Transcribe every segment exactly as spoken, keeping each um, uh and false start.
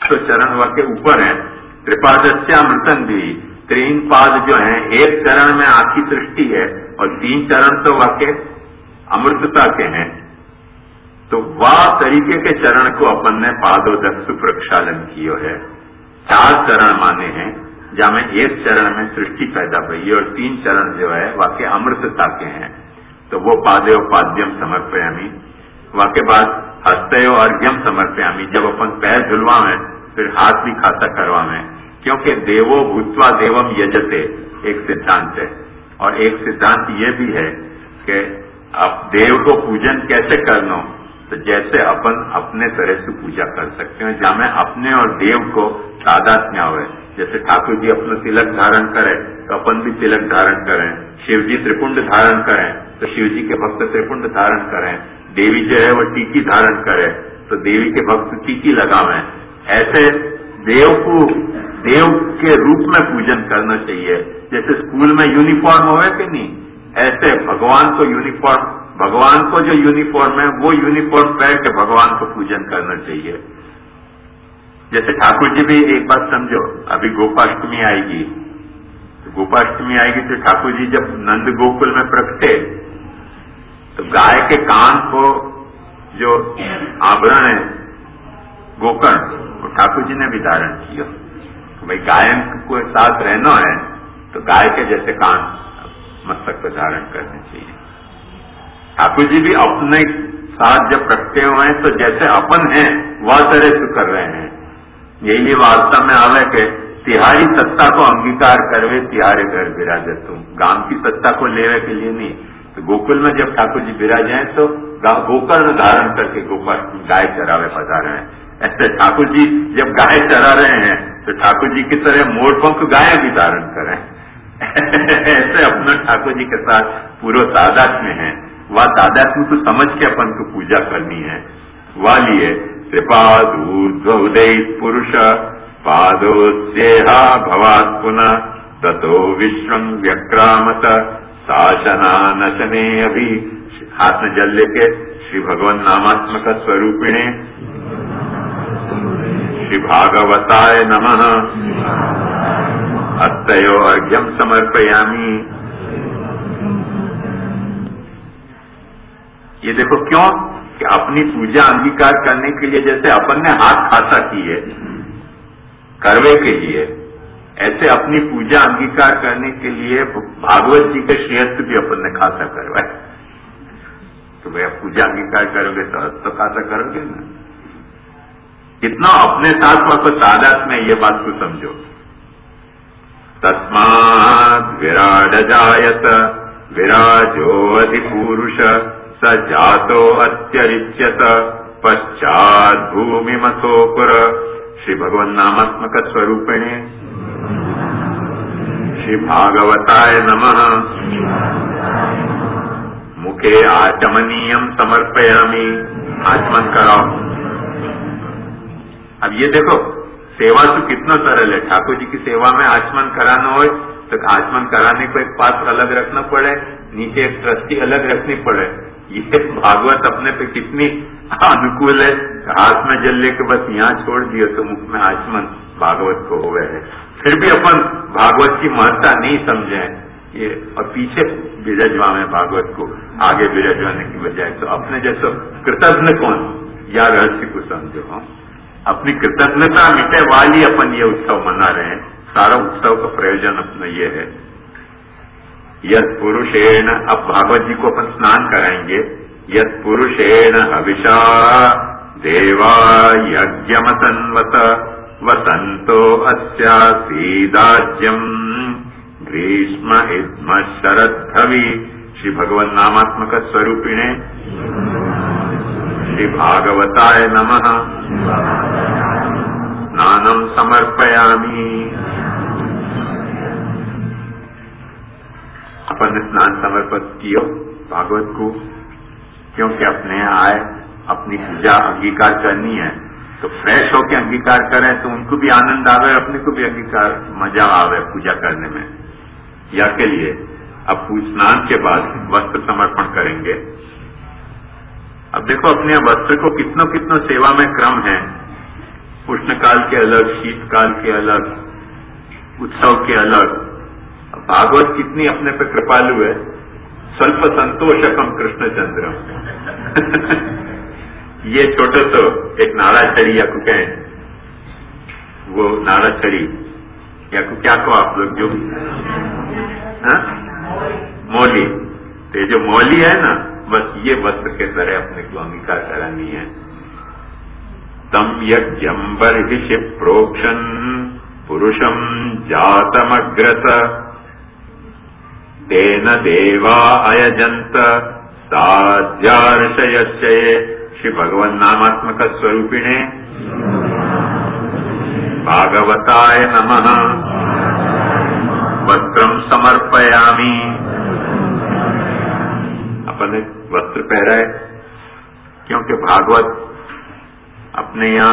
अश्वचरण वाक्य ऊपर है। त्रिपादस्यामृतन भी, तीन पाद जो हैं एक चरण में आपकी सृष्टि है और तीन चरण तो वाक्य अमृतता के हैं। तो वह तरीके के चरण को अपन ने पादोदक प्रक्षालन किया है। चार चरण माने हैं, जहां में एक चरण में सृष्टि पैदा हुई और तीन चरण जो है वाक्य अमृतता के हैं। तो वो पादे पाद्यम समर्पयामी, वाक्य बाद हस्तयो अर्घ्यम समर्पयामी, जब अपन पैर धुलवावें फिर हाथ भी खाता करवावें, क्योंकि देवो भूत्वा देवम यजते एक सिद्धांत है। और एक सिद्धांत ये भी है कि अब देव को पूजन कैसे करना, तो जैसे अपन अपने तरह से पूजा कर सकते हैं, जहां में अपने और देव को तादात्म्य आवे। जैसे ठाकुर जी अपना तिलक धारण करें तो अपन भी तिलक धारण करें, शिव जी त्रिपुंड धारण करें तो शिव जी के भक्त त्रिपुंड धारण करें, देवी जो है वो टीकी धारण करे तो देवी के भक्त टीकी लगावें। ऐसे देव को देव के रूप में पूजन करना चाहिए। जैसे स्कूल में यूनिफॉर्म होवे कि नहीं, ऐसे भगवान को यूनिफॉर्म, भगवान को जो यूनिफॉर्म है वो यूनिफॉर्म पहन के भगवान को पूजन करना चाहिए। जैसे ठाकुर जी भी एक बात समझो, अभी गोपाष्टमी आएगी, तो गोपाष्टमी आएगी तो ठाकुर जी जब नंद गोकुल में प्रकटे तो गाय के कान को जो आभरण है गोकर्ण, वो ठाकुर जी ने भी धारण किया। तो भाई गाय को साथ रहना है तो गाय के जैसे कान मस्तक पर धारण करने चाहिए। ठाकुर जी भी अपने साथ जब प्रकटे हुए हैं तो जैसे अपन हैं वह तरह से कर रहे हैं। यही वार्ता में आवे के तिहारी सत्ता को अंगीकार करवे तिहारे घर विराजे तुम, गांव की सत्ता को लेवे के लिए नहीं। तो गोकुल में जब ठाकुर जी विराजे हैं तो गोकर्ण धारण करके गोपाल गाय चरावे पधारे हैं। ऐसे ठाकुर जी जब गाय चरा रहे हैं तो ठाकुर जी की तरह मोरपंख गाय भी धारण करें। ऐसे अपना ठाकुर जी के साथ पूरा तादात्म्य है। वह तादात्म्य को समझ के अपन को पूजा करनी है। वह लिए त्रिपादूर्ध्वोदय पुरुष पादोस्येहा भवात् पुनः ततो विश्वं व्यक्रामत शासनानशने अभी। हाथ में जल लेके श्री भगवान नामात्मक स्वरूपिणे श्री भागवताय नमः हस्तयो अर्घ्यम समर्पयामी। ये देखो क्यों कि अपनी पूजा अंगीकार करने के लिए जैसे अपन ने हाथ खासा की है करवे के लिए, ऐसे अपनी पूजा अंगीकार करने के लिए भागवत जी के श्रेयस्थ भी अपन ने खासा करवाए। तो भाई आप पूजा अंगीकार करोगे तो तो खासा करोगे ना। कितना अपने साथ को तादाद में ये बात को समझो। तस्मात् विराड जायत विराजो अधिपुरुष स जातो अत्यरिच्यत पश्चात् भूमिमथोपुर। श्री भगवान नामात्मक स्वरूपिणे श्री भागवताय नमः मुखे आचमनीयम समर्पयामी। आचमन कराओ। अब ये देखो सेवा तो कितना सरल है। ठाकुर जी की सेवा में आचमन कराना हो तो आचमन कराने को एक पात्र अलग रखना पड़े, नीचे एक ट्रस्टी अलग रखनी पड़े। ये भागवत अपने पे कितनी अनुकूल है। हाथ में जल लेके बस यहाँ छोड़ दियो तो मुख में आचमन भागवत को हो गए है। फिर भी अपन भागवत की महत्ता नहीं समझे ये और पीछे विरजवावे भागवत को आगे विरजवाने की बजाय। तो अपने जैसे कृतज्ञ कौन, या रहस्य को समझो। हम अपनी कृतज्ञता मिटे वाली अपन ये उत्सव मना रहे हैं। सारा उत्सव का प्रयोजन अपना ये है। यद पुरुषेण, अब भागवत जी को अपन स्नान कराएंगे। यद पुरुषेण हविषा देवा यज्ञमतन्वत वसंतो अस्यासीदाज्यम ग्रीष्म इद्म शरद्धवि। श्री भगवान नामात्मक स्वरूपिणे श्री भागवताय नमः स्नानम समर्पयामी। अपन ने स्नान समर्पित किया भागवत को, क्योंकि अपने आए अपनी पूजा अंगीकार करनी है तो फ्रेश होकर अंगीकार करें तो उनको भी आनंद आवे, अपने को भी अंगीकार मजा आवे पूजा करने में। या के लिए अब स्नान के बाद वस्त्र समर्पण करेंगे। अब देखो अपने वस्त्र को कितनों कितनों सेवा में क्रम है। उष्ण काल के अलग, शीतकाल के अलग, उत्सव के अलग। भागवत कितनी अपने पे कृपालु है। स्वल्प संतोषकम कृष्णचंद्रम ये छोटो तो एक नाड़ा छड़ी या को कहें, वो नाड़ा छड़ी या को क्या कहो आप लोग, जो मौली, तो जो मौली है ना, बस ये वस्त्र के तरह अपने को अंगीकार करानी है। तम यज्ञम बर्हिषि प्रोक्षण पुरुषम जातमग्रत तेन देवा अयजंत साध्यार्षयस्य श्री भगवन नामात्मक स्वरूपिणे भागवताय नमः। वस्त्रम समर्पयामि। अपन ने वस्त्र पहरा है क्योंकि भागवत अपने यहाँ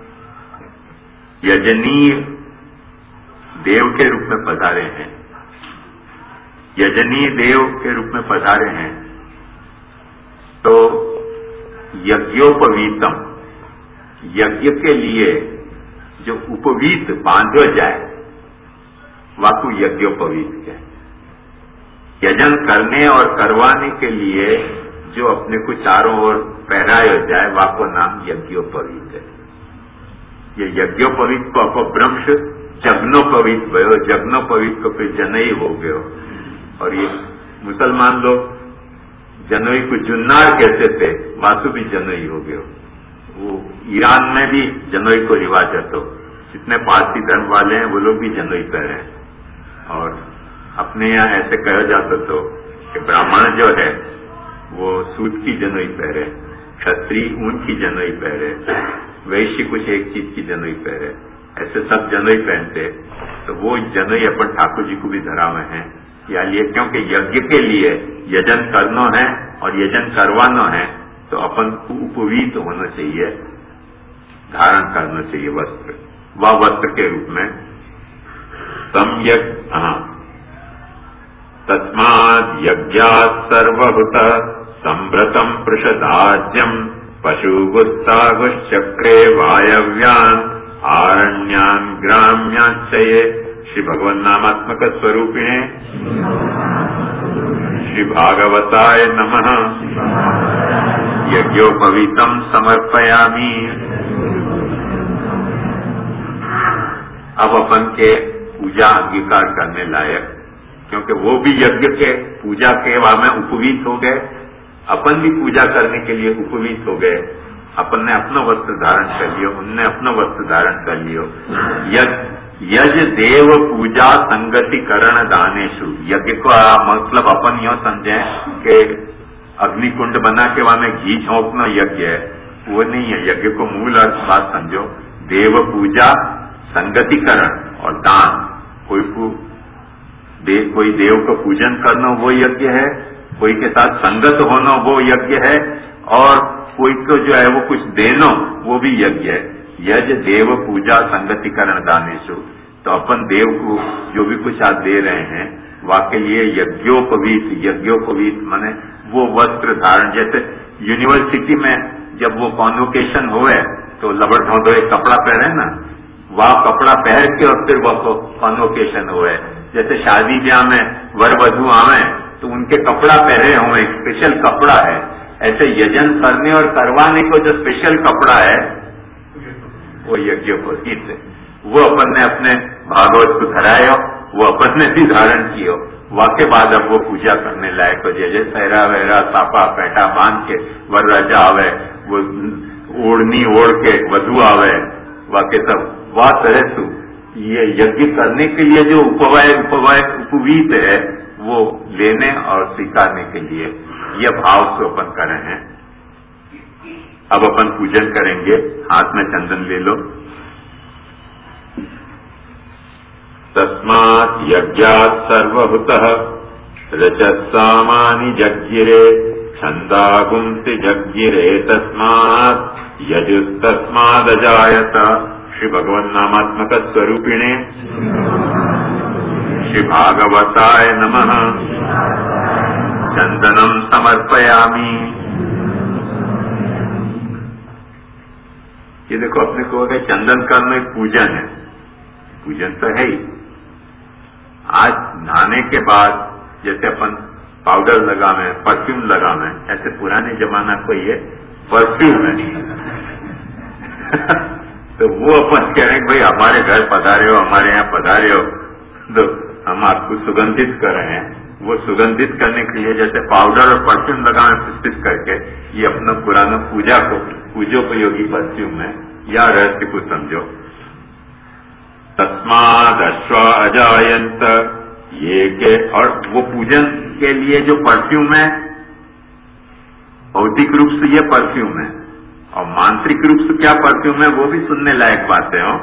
यजनीय देव के रूप में पधारे हैं, यजनीय देव के रूप में पधारे हैं। तो यज्ञोपवीतम, यज्ञ के लिए जो उपवीत बांधो जाए वाकु यज्ञोपवीत है। यजन करने और करवाने के लिए जो अपने को चारों ओर पहराया जाए वाको नाम यज्ञोपवीत है। ये यज्ञोपवीत को अपभ्रंश जग्नोपवीत भयो, जग्नोपवीत को फिर जनई हो गयो। और ये मुसलमान लोग जनई को जुन्नार कहते थे, वासु भी जनई हो गयो। वो ईरान में भी जनई को रिवाज है, तो जितने पारसी धर्म वाले हैं वो लोग भी जनई पहरे हैं। और अपने यहाँ ऐसे कहा जाता तो कि ब्राह्मण जो है वो सूत की जनई पहरे, क्षत्रिय ऊन की जनई पहरे, वैश्य कुछ एक चीज की जनई पहरे, ऐसे सब जनई पहनते। तो वो जनई अपन ठाकुर जी को भी धरावे हैं या लिए, क्योंकि यज्ञ के लिए यजन करना है और यजन करवाना है तो अपन को उपवीत होना चाहिए, धारण करना चाहिए वस्त्र। वह वस्त्र के रूप में सम्यक हाँ तस्माद् यज्ञात् सर्वभूत संभृतम पृषदाज्यम पशुगुस्तागुश्चक्रे वायव्यान् आरण्यान् ग्राम्याच्चये श्री भगवन नामात्मक स्वरूपिणे श्री भागवताय नमः। यज्ञोपवीतम समर्पयामि। अब अपन के पूजा अंगीकार करने लायक, क्योंकि वो भी यज्ञ के पूजा के वहां में उपवीत हो गए, अपन भी पूजा करने के लिए उपवीत हो गए। अपन ने अपना वस्त्र धारण कर लियो, उनने अपना वस्त्र धारण कर लियो। यज देव पूजा संगति करण दानेशु। यज्ञ को मतलब अपन यो समझे कि अग्निकुंड बना के वहां में घी झोंकना यज्ञ है, वो नहीं है। यज्ञ को मूल अर्थ बात समझो, देव पूजा संगतिकरण और दान। कोई को देव, कोई देव को पूजन करना वो यज्ञ है, कोई के साथ संगत होना वो यज्ञ है, और कोई को जो है वो कुछ देना वो भी यज्ञ है। यज देव पूजा संगतिकरण दानेशु। तो अपन देव को जो भी कुछ आप दे रहे हैं वाके लिए यज्ञोपवीत, यज्ञोपवीत माने वो वस्त्र धारण। जैसे यूनिवर्सिटी में जब वो कॉन्वोकेशन हुए तो लबड़ धोधो एक कपड़ा पहने ना, वह कपड़ा पहन के और फिर वह कॉन्वोकेशन हुए। जैसे शादी ब्याह में वर वधु आवे तो उनके कपड़ा पहने हुए, स्पेशल कपड़ा है। ऐसे यजन करने और करवाने को जो स्पेशल कपड़ा है वो यज्ञोपवीत है। वो अपन ने अपने भागवत को धरायो, वो अपन ने भी धारण कियो। वाके बाद अब वो पूजा करने लायक हो। जैसे सहरा वहरा सापा पैटा बांध के वर राजा आवे, वो ओढ़नी ओढ़ के वधु आवे, वाके सब वाह तरह सु ये यज्ञ करने के लिए जो उपवाय उपवाय उपवीत है वो लेने और स्वीकारने के लिए यह भाव से अपन कर रहे हैं। अब अपन पूजन करेंगे। हाथ में चंदन ले लो। तस्मात् यज्ञात् सर्वभूतः रजस्सामानि जज्ञिरे छन्दागुंसि जज्ञिरे तस्मात् यजुस्तस्मादजायत। श्री भगवन नामात्मक स्वरूपिणे श्री भागवताय नमः। चंदनम समर्पयामि। ये देखो अपने को अगर चंदन का में पूजन है, पूजन तो है ही। आज नहाने के बाद जैसे अपन पाउडर लगावे, परफ्यूम लगावे, ऐसे पुराने जमाना को ये परफ्यूम है तो वो अपन कह रहे हैं भाई हमारे घर पधारे हो, हमारे यहाँ पधारे हो, तो हम आपको सुगंधित कर रहे हैं। वो सुगंधित करने के लिए जैसे पाउडर और परफ्यूम लगावे प्रस्तुत करके, ये अपना पुराना पूजा को पूजोपयोगी परफ्यूम है, या रहस्य को समझो। तस्माद अश्वा अजायंत, ये के, और वो पूजन के लिए जो परफ्यूम है भौतिक रूप से ये परफ्यूम है, और मांत्रिक रूप से क्या परफ्यूम है वो भी सुनने लायक बातें हो।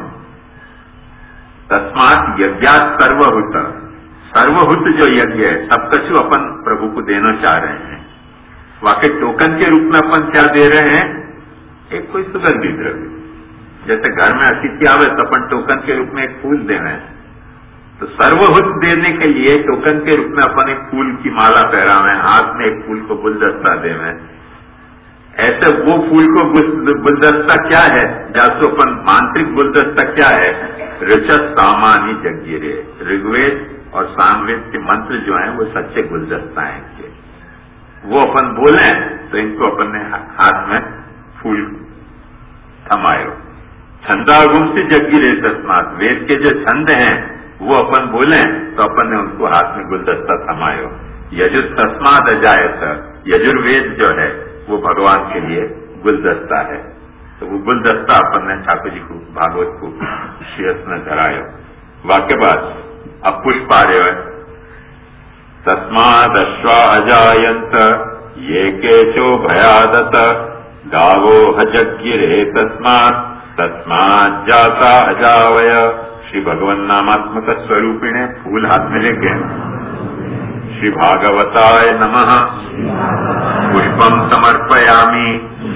तस्मात यज्ञात सर्वहुत, सर्वहुत जो यज्ञ है सब कछु अपन प्रभु को देना चाह रहे हैं। वाकई टोकन के रूप में अपन क्या दे रहे हैं, एक कोई सुगंधित द्रव्य। जैसे घर में अतिथि आवे तो अपन टोकन के रूप में एक फूल दे रहे हैं, तो सर्वहुत देने के लिए टोकन के रूप में अपन एक फूल की माला पहरावे, हाथ में एक फूल को गुलदस्ता देवे। ऐसे वो फूल को गुलदस्ता क्या है, जासो अपन मांत्रिक गुलदस्ता क्या है, ऋचत सामानी जगीरे, ऋग्वेद और सामवेद के मंत्र जो हैं वो सच्चे गुलदस्ता हैं इनके। वो अपन बोले तो इनको अपन ने हाथ में फूल थमायो। छंदागुम से जगीरे तस्मात, वेद के जो छंद हैं वो अपन बोले तो अपन ने उनको हाथ में गुलदस्ता थमायो। यजुर तस्मात अजायत, यजुर्वेद जो है वो भगवान के लिए गुलदस्ता है, तो वो गुलदस्ता अपन ने ठाकुर जी को भागवत को शीर्ष में धरायो। वाक्य बाद अब पुष्प आ रहे हैं। तस्माद अश्वा अजायंत ये केचो भयादत, गावो हजगिरे तस्मात, तस्मात जाता अजावय। श्री भगवान नामात्मक स्वरूपिणे फूल हाथ में लेके श्री भागवताय नमः पुष्पम समर्पयामि।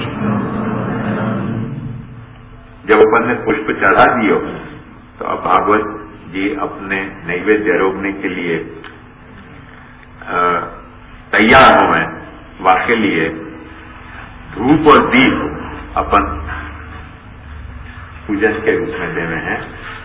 जब अपन ने पुष्प चढ़ा दियो तो अब भागवत जी अपने नैवेद्य रोकने के लिए तैयार हुए। वाके लिए धूप और दीप अपन पूजन के रूप में देवे हैं।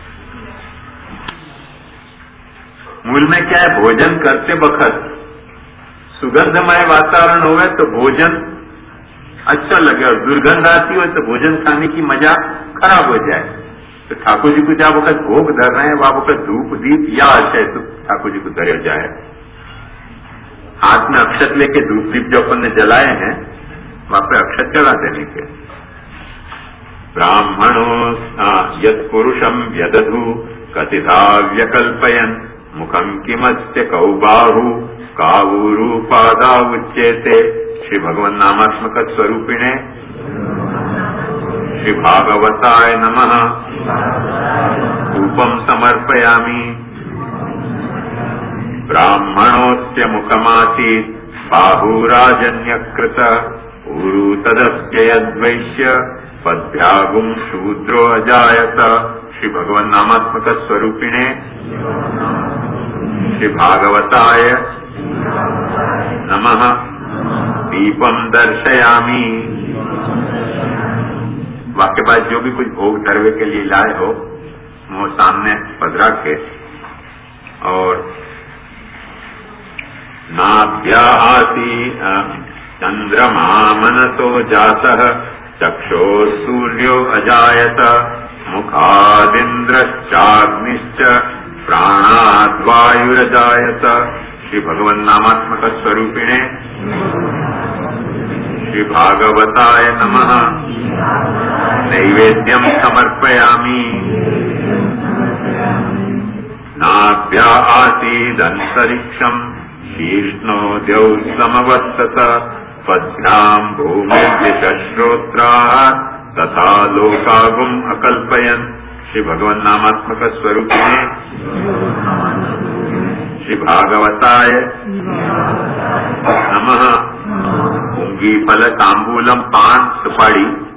मूल में क्या है, भोजन करते वक्त सुगंधमय वातावरण होवे तो भोजन अच्छा लगे, और दुर्गंध आती हो तो भोजन खाने की मजा खराब हो जाए। तो ठाकुर जी को जब वक्त भोग धर रहे हैं वह वक्त धूप दीप या आशय तो ठाकुर जी को धरे जाए। हाथ में अक्षत लेके धूप दीप जो अपन ने जलाए हैं वहां पे अक्षत चढ़ा देने के। ब्राह्मणो यत् पुरुषम यदधु कथिता व्यकल्पयन, मुखम किमस्य कौ बाहु कावूरूपादा उच्येते। श्री भगवान नामात्मक स्वरूपिणे श्री भागवताय नमः धूपम समर्पयामि। ब्राह्मणोस्य मुखमासीत् बाहुराजन्यकृत, ऊरू तदस्य यद्वैश्य पद्भ्यागुम शूद्रो अजायत। श्री भगवान नामात्मक स्वरूपिणे श्री भागवताय नमः दीपम दर्शयामि। वाक्य बाद जो भी कुछ भोग धरवे के लिए लाए हो वो सामने पधरा के, और नाभ्यासी चंद्रमा मनसो जातः चक्षोः सूर्यो अजायत, मुखादिन्द्रश्चाग्निश्च प्राणाद्वायुरजायत। श्री भगवान नामात्मक स्वरूपिणे श्री भागवताय नमः नैवेद्यम समर्पयामि। नाभ्या आसीदन्तरिक्षम् शीर्ष्णो द्यौः समवर्तत, पद्भ्याम् भूमिर्दिशश्रोत्राः तथा लोकागुम् अकल्पयन्। श्री भगवान नामात्मक स्वरूपिणे श्री भागवताय नमः। पुंगी फल तांबूलम, पान सुपाड़ी